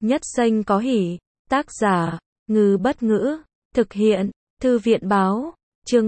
Nhất xanh có hỉ. Tác giả, Ngư Bất Ngữ. Thực hiện, Thư viện Báo. Chương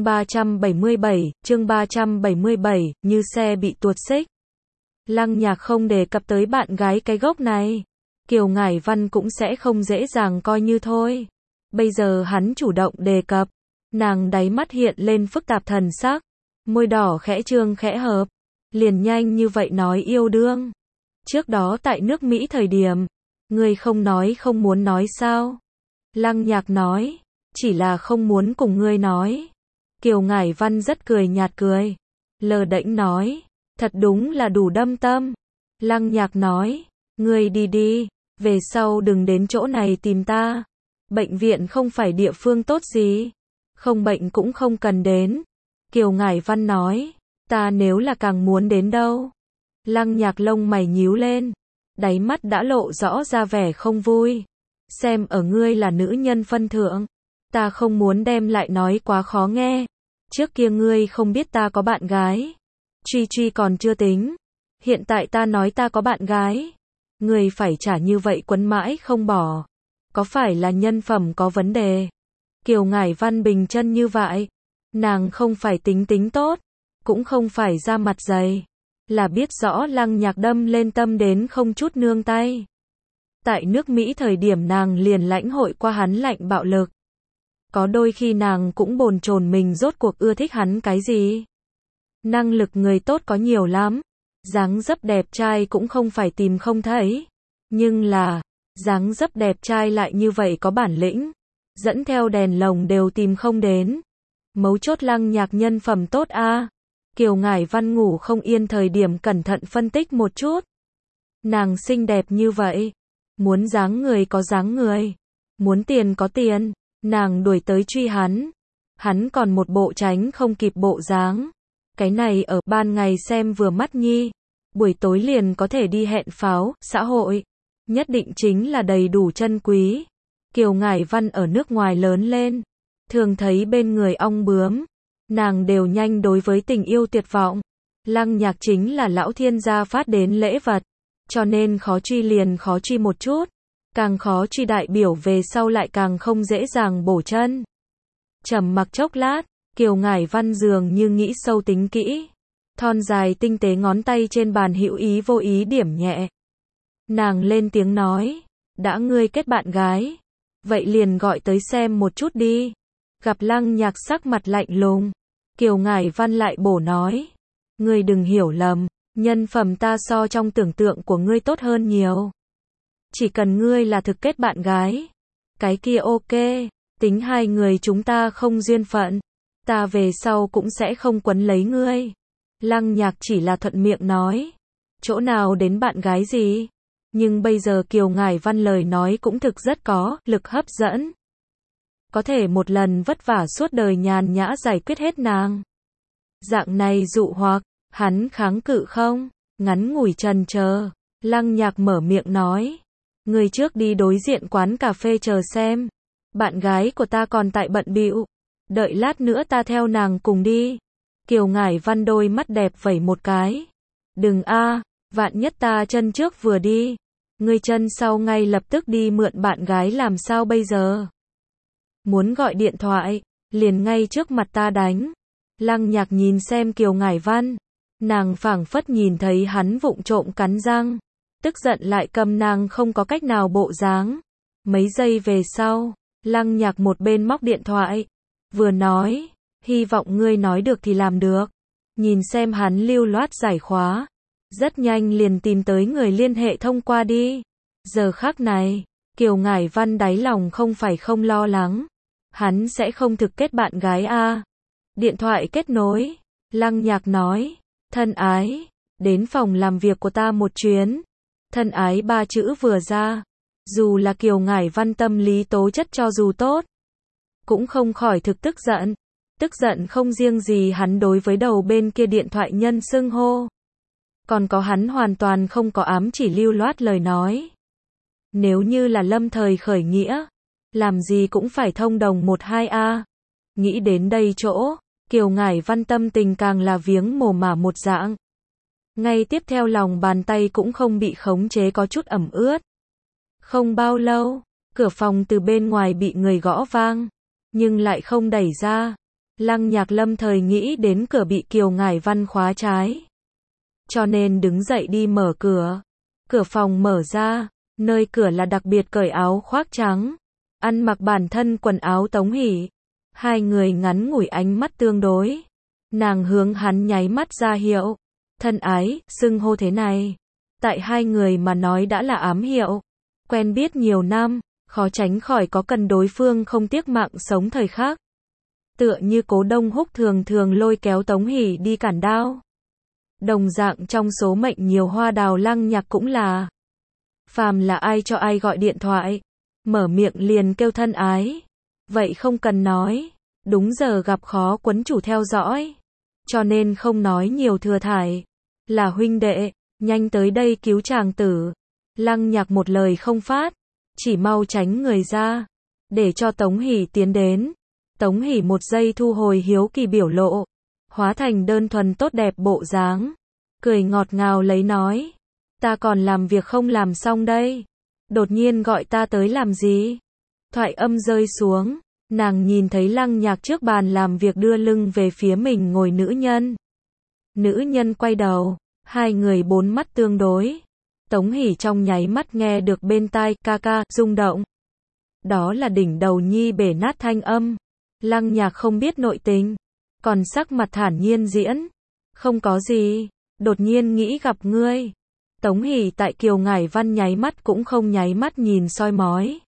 377, như xe bị tuột xích. Lăng Nhạc không đề cập tới bạn gái cái gốc này. Kiều Ngải Văn cũng sẽ không dễ dàng coi như thôi. Bây giờ hắn chủ động đề cập. Nàng đáy mắt hiện lên phức tạp thần sắc. Môi đỏ khẽ trương khẽ hợp. Liền nhanh như vậy nói yêu đương. Trước đó tại nước Mỹ thời điểm, ngươi không nói không muốn nói sao? Lăng Nhạc nói, chỉ là không muốn cùng ngươi nói. Kiều Ngải Văn rất cười nhạt cười. Lờ đễnh nói, thật đúng là đủ đâm tâm. Lăng Nhạc nói, ngươi đi đi, về sau đừng đến chỗ này tìm ta. Bệnh viện không phải địa phương tốt gì. Không bệnh cũng không cần đến. Kiều Ngải Văn nói, ta nếu là càng muốn đến đâu. Lăng Nhạc lông mày nhíu lên. Đáy mắt đã lộ rõ ra vẻ không vui. Xem ở ngươi là nữ nhân phân thượng. Ta không muốn đem lại nói quá khó nghe. Trước kia ngươi không biết ta có bạn gái. Truy còn chưa tính. Hiện tại ta nói ta có bạn gái. Ngươi phải trả như vậy quấn mãi không bỏ. Có phải là nhân phẩm có vấn đề? Kiều Ngải Văn bình chân như vậy. Nàng không phải tính tốt. Cũng không phải ra mặt dày. Là biết rõ Lăng Nhạc đâm lên tâm đến không chút nương tay. Tại nước Mỹ thời điểm nàng liền lãnh hội qua hắn lạnh bạo lực. Có đôi khi nàng cũng bồn chồn mình rốt cuộc ưa thích hắn cái gì. Năng lực người tốt có nhiều lắm. Dáng dấp đẹp trai cũng không phải tìm không thấy. Nhưng là, dáng dấp đẹp trai lại như vậy có bản lĩnh. Dẫn theo đèn lồng đều tìm không đến. Mấu chốt Lăng Nhạc nhân phẩm tốt a. Kiều Ngải Văn ngủ không yên thời điểm cẩn thận phân tích một chút. Nàng xinh đẹp như vậy. Muốn dáng người có dáng người. Muốn tiền có tiền. Nàng đuổi tới truy hắn. Hắn còn một bộ tránh không kịp bộ dáng. Cái này ở ban ngày xem vừa mắt nhi. Buổi tối liền có thể đi hẹn pháo, xã hội. Nhất định chính là đầy đủ chân quý. Kiều Ngải Văn ở nước ngoài lớn lên. Thường thấy bên người ong bướm. Nàng đều nhanh đối với tình yêu tuyệt vọng. Lăng Nhạc chính là lão thiên gia phát đến lễ vật. Cho nên khó truy liền khó truy một chút. Càng khó truy đại biểu về sau lại càng không dễ dàng bổ chân. Trầm mặc chốc lát, Kiều Ngải Văn dường như nghĩ sâu tính kỹ. Thon dài tinh tế ngón tay trên bàn hữu ý vô ý điểm nhẹ. Nàng lên tiếng nói, đã ngươi kết bạn gái. Vậy liền gọi tới xem một chút đi. Gặp Lăng Nhạc sắc mặt lạnh lùng. Kiều Ngải Văn lại bổ nói. Ngươi đừng hiểu lầm, nhân phẩm ta so trong tưởng tượng của ngươi tốt hơn nhiều. Chỉ cần ngươi là thực kết bạn gái. Cái kia ok, tính hai người chúng ta không duyên phận. Ta về sau cũng sẽ không quấn lấy ngươi. Lăng Nhạc chỉ là thuận miệng nói. Chỗ nào đến bạn gái gì? Nhưng bây giờ Kiều Ngải Văn lời nói cũng thực rất có lực hấp dẫn. Có thể một lần vất vả suốt đời nhàn nhã giải quyết hết nàng. Dạng này dụ hoặc, hắn kháng cự không? Ngắn ngủi chần chờ, Lăng Nhạc mở miệng nói. Người trước đi đối diện quán cà phê chờ xem. Bạn gái của ta còn tại bận bịu. Đợi lát nữa ta theo nàng cùng đi. Kiều Ngải Văn đôi mắt đẹp vẩy một cái. Đừng a, vạn nhất ta chân trước vừa đi. Người chân sau ngay lập tức đi mượn bạn gái làm sao bây giờ? Muốn gọi điện thoại, liền ngay trước mặt ta đánh. Lăng Nhạc nhìn xem Kiều Ngải Văn. Nàng phảng phất nhìn thấy hắn vụng trộm cắn răng. Tức giận lại cầm nàng không có cách nào bộ dáng. Mấy giây về sau, Lăng Nhạc một bên móc điện thoại. Vừa nói, hy vọng ngươi nói được thì làm được. Nhìn xem hắn lưu loát giải khóa. Rất nhanh liền tìm tới người liên hệ thông qua đi. Giờ khắc này, Kiều Ngải Văn đáy lòng không phải không lo lắng. Hắn sẽ không thực kết bạn gái a. Điện thoại kết nối. Lăng Nhạc nói, thân ái, đến phòng làm việc của ta một chuyến. Thân ái ba chữ vừa ra. Dù là Kiều Ngải Văn tâm lý tố chất cho dù tốt. Cũng không khỏi thực tức giận. Tức giận không riêng gì hắn đối với đầu bên kia điện thoại nhân xưng hô. Còn có hắn hoàn toàn không có ám chỉ lưu loát lời nói. Nếu như là lâm thời khởi nghĩa. Làm gì cũng phải thông đồng 1-2 Nghĩ đến đây chỗ, Kiều Ngải Văn tâm tình càng là viếng mồ mả một dạng. Ngay tiếp theo lòng bàn tay cũng không bị khống chế có chút ẩm ướt. Không bao lâu, cửa phòng từ bên ngoài bị người gõ vang, nhưng lại không đẩy ra. Lăng Nhạc lâm thời nghĩ đến cửa bị Kiều Ngải Văn khóa trái, cho nên đứng dậy đi mở cửa. Cửa phòng mở ra, nơi cửa là đặc biệt cởi áo khoác trắng, ăn mặc bản thân quần áo Tống Hỷ. Hai người ngắn ngủi ánh mắt tương đối. Nàng hướng hắn nháy mắt ra hiệu. Thân ái, xưng hô thế này, tại hai người mà nói đã là ám hiệu. Quen biết nhiều năm, khó tránh khỏi có cần đối phương không tiếc mạng sống thời khắc. Tựa như Cố Đông Húc thường thường lôi kéo Tống Hỷ đi cản đao. Đồng dạng trong số mệnh nhiều hoa đào Lăng Nhạc cũng là. Phàm là ai cho ai gọi điện thoại, mở miệng liền kêu thân ái. Vậy không cần nói, đúng giờ gặp khó quấn chủ theo dõi. Cho nên không nói nhiều thừa thải. Là huynh đệ, nhanh tới đây cứu chàng tử. Lăng Nhạc một lời không phát, chỉ mau tránh người ra, để cho Tống Hỷ tiến đến. Tống Hỷ một giây thu hồi hiếu kỳ biểu lộ, hóa thành đơn thuần tốt đẹp bộ dáng, cười ngọt ngào lấy nói, ta còn làm việc không làm xong đây, đột nhiên gọi ta tới làm gì? Thoại âm rơi xuống, nàng nhìn thấy Lăng Nhạc trước bàn làm việc đưa lưng về phía mình ngồi nữ nhân. Nữ nhân quay đầu, hai người bốn mắt tương đối. Tống Hỷ trong nháy mắt nghe được bên tai ca ca rung động. Đó là đỉnh đầu nhi bể nát thanh âm. Lăng Nhạc không biết nội tình, còn sắc mặt thản nhiên diễn. Không có gì, đột nhiên nghĩ gặp ngươi. Tống Hỷ tại Kiều Ngải Văn nháy mắt cũng không nháy mắt nhìn soi mói.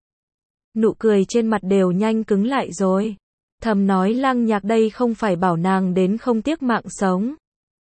Nụ cười trên mặt đều nhanh cứng lại rồi. Thầm nói Lăng Nhạc đây không phải bảo nàng đến không tiếc mạng sống.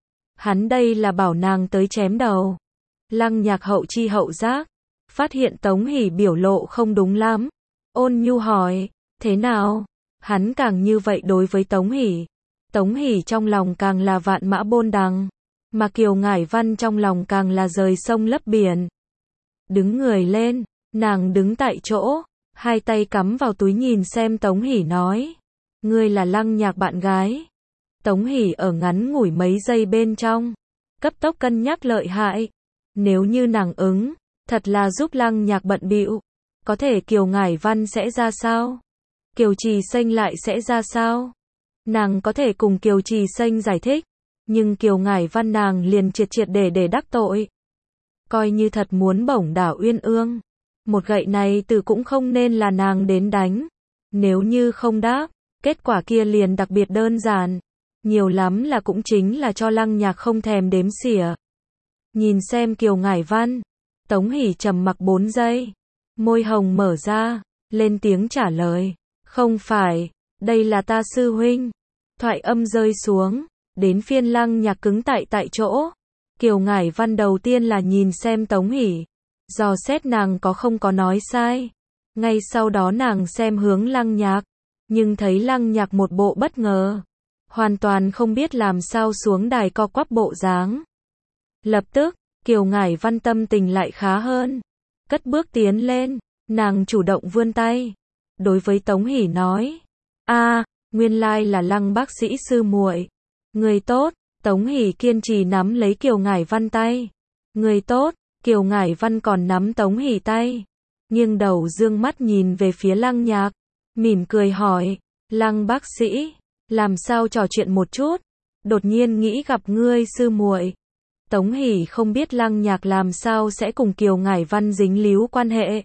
Hắn đây là bảo nàng tới chém đầu. Lăng Nhạc hậu chi hậu giác, phát hiện Tống Hỷ biểu lộ không đúng lắm. Ôn nhu hỏi, thế nào? Hắn càng như vậy đối với Tống Hỷ. Tống Hỷ trong lòng càng là vạn mã bôn đằng, mà Kiều Ngải Văn trong lòng càng là rời sông lấp biển. Đứng người lên, nàng đứng tại chỗ, hai tay cắm vào túi nhìn xem Tống Hỷ nói, ngươi là Lăng Nhạc bạn gái. Tống Hỷ ở ngắn ngủi mấy giây bên trong, cấp tốc cân nhắc lợi hại. Nếu như nàng ứng, thật là giúp Lăng Nhạc bận bịu, có thể Kiều Ngải Văn sẽ ra sao? Kiều Trì Xanh lại sẽ ra sao? Nàng có thể cùng Kiều Trì Xanh giải thích, nhưng Kiều Ngải Văn nàng liền triệt triệt để đắc tội. Coi như thật muốn bổng đảo Uyên Ương, một gậy này từ cũng không nên là nàng đến đánh. Nếu như không đáp, kết quả kia liền đặc biệt đơn giản, nhiều lắm là cũng chính là cho Lăng Nhạc không thèm đếm xỉa. Nhìn xem Kiều Ngải Văn, Tống Hỷ trầm mặc 4 giây, môi hồng mở ra, lên tiếng trả lời, không phải, đây là ta sư huynh. Thoại âm rơi xuống, đến phiên Lăng Nhạc cứng tại chỗ. Kiều Ngải Văn đầu tiên là nhìn xem Tống Hỷ, dò xét nàng có không có nói sai. Ngay sau đó nàng xem hướng Lăng Nhạc, nhưng thấy Lăng Nhạc một bộ bất ngờ, hoàn toàn không biết làm sao xuống đài co quắp bộ dáng. Lập tức, Kiều Ngải Văn tâm tình lại khá hơn, cất bước tiến lên, nàng chủ động vươn tay, đối với Tống Hỷ nói, nguyên lai là Lăng bác sĩ sư muội, người tốt. Tống Hỷ kiên trì nắm lấy Kiều Ngải Văn tay, người tốt. Kiều Ngải Văn còn nắm Tống Hỷ tay, nghiêng đầu dương mắt nhìn về phía Lăng Nhạc, mỉm cười hỏi, Lăng bác sĩ, làm sao trò chuyện một chút, đột nhiên nghĩ gặp ngươi sư muội. Tống Hỷ không biết Lăng Nhạc làm sao sẽ cùng Kiều Ngải Văn dính líu quan hệ.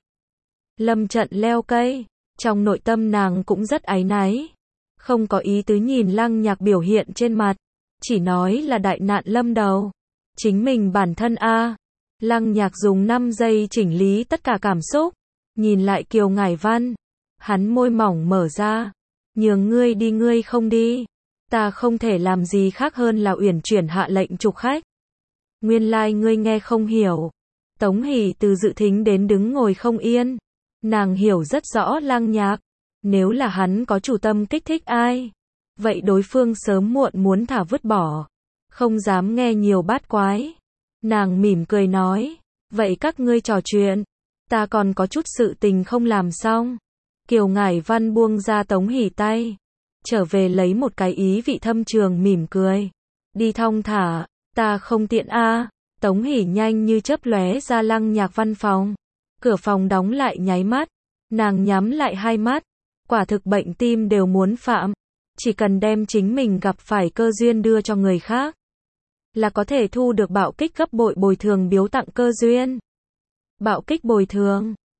Lâm trận leo cây, trong nội tâm nàng cũng rất áy náy, không có ý tứ nhìn Lăng Nhạc biểu hiện trên mặt, chỉ nói là đại nạn lâm đầu, chính mình bản thân Lăng Nhạc dùng 5 giây chỉnh lý tất cả cảm xúc, nhìn lại Kiều Ngải Văn, hắn môi mỏng mở ra, nhường ngươi đi ngươi không đi, ta không thể làm gì khác hơn là uyển chuyển hạ lệnh trục khách. Nguyên lai ngươi nghe không hiểu. Tống Hỷ từ dự thính đến đứng ngồi không yên, nàng hiểu rất rõ Lăng Nhạc, nếu là hắn có chủ tâm kích thích ai, vậy đối phương sớm muộn muốn thả vứt bỏ, không dám nghe nhiều bát quái. Nàng mỉm cười nói, vậy các ngươi trò chuyện, ta còn có chút sự tình không làm xong. Kiều Ngải Văn buông ra Tống Hỷ tay, trở về lấy một cái ý vị thâm trường mỉm cười, đi thong thả, ta không tiện Tống Hỷ nhanh như chớp lóe ra Lăng Nhạc văn phòng, Cửa phòng đóng lại nháy mắt. Nàng nhắm lại hai mắt. Quả thực bệnh tim đều muốn phạm. Chỉ cần đem chính mình gặp phải cơ duyên đưa cho người khác, là có thể thu được bạo kích gấp bội bồi thường biếu tặng cơ duyên. Bạo kích bồi thường.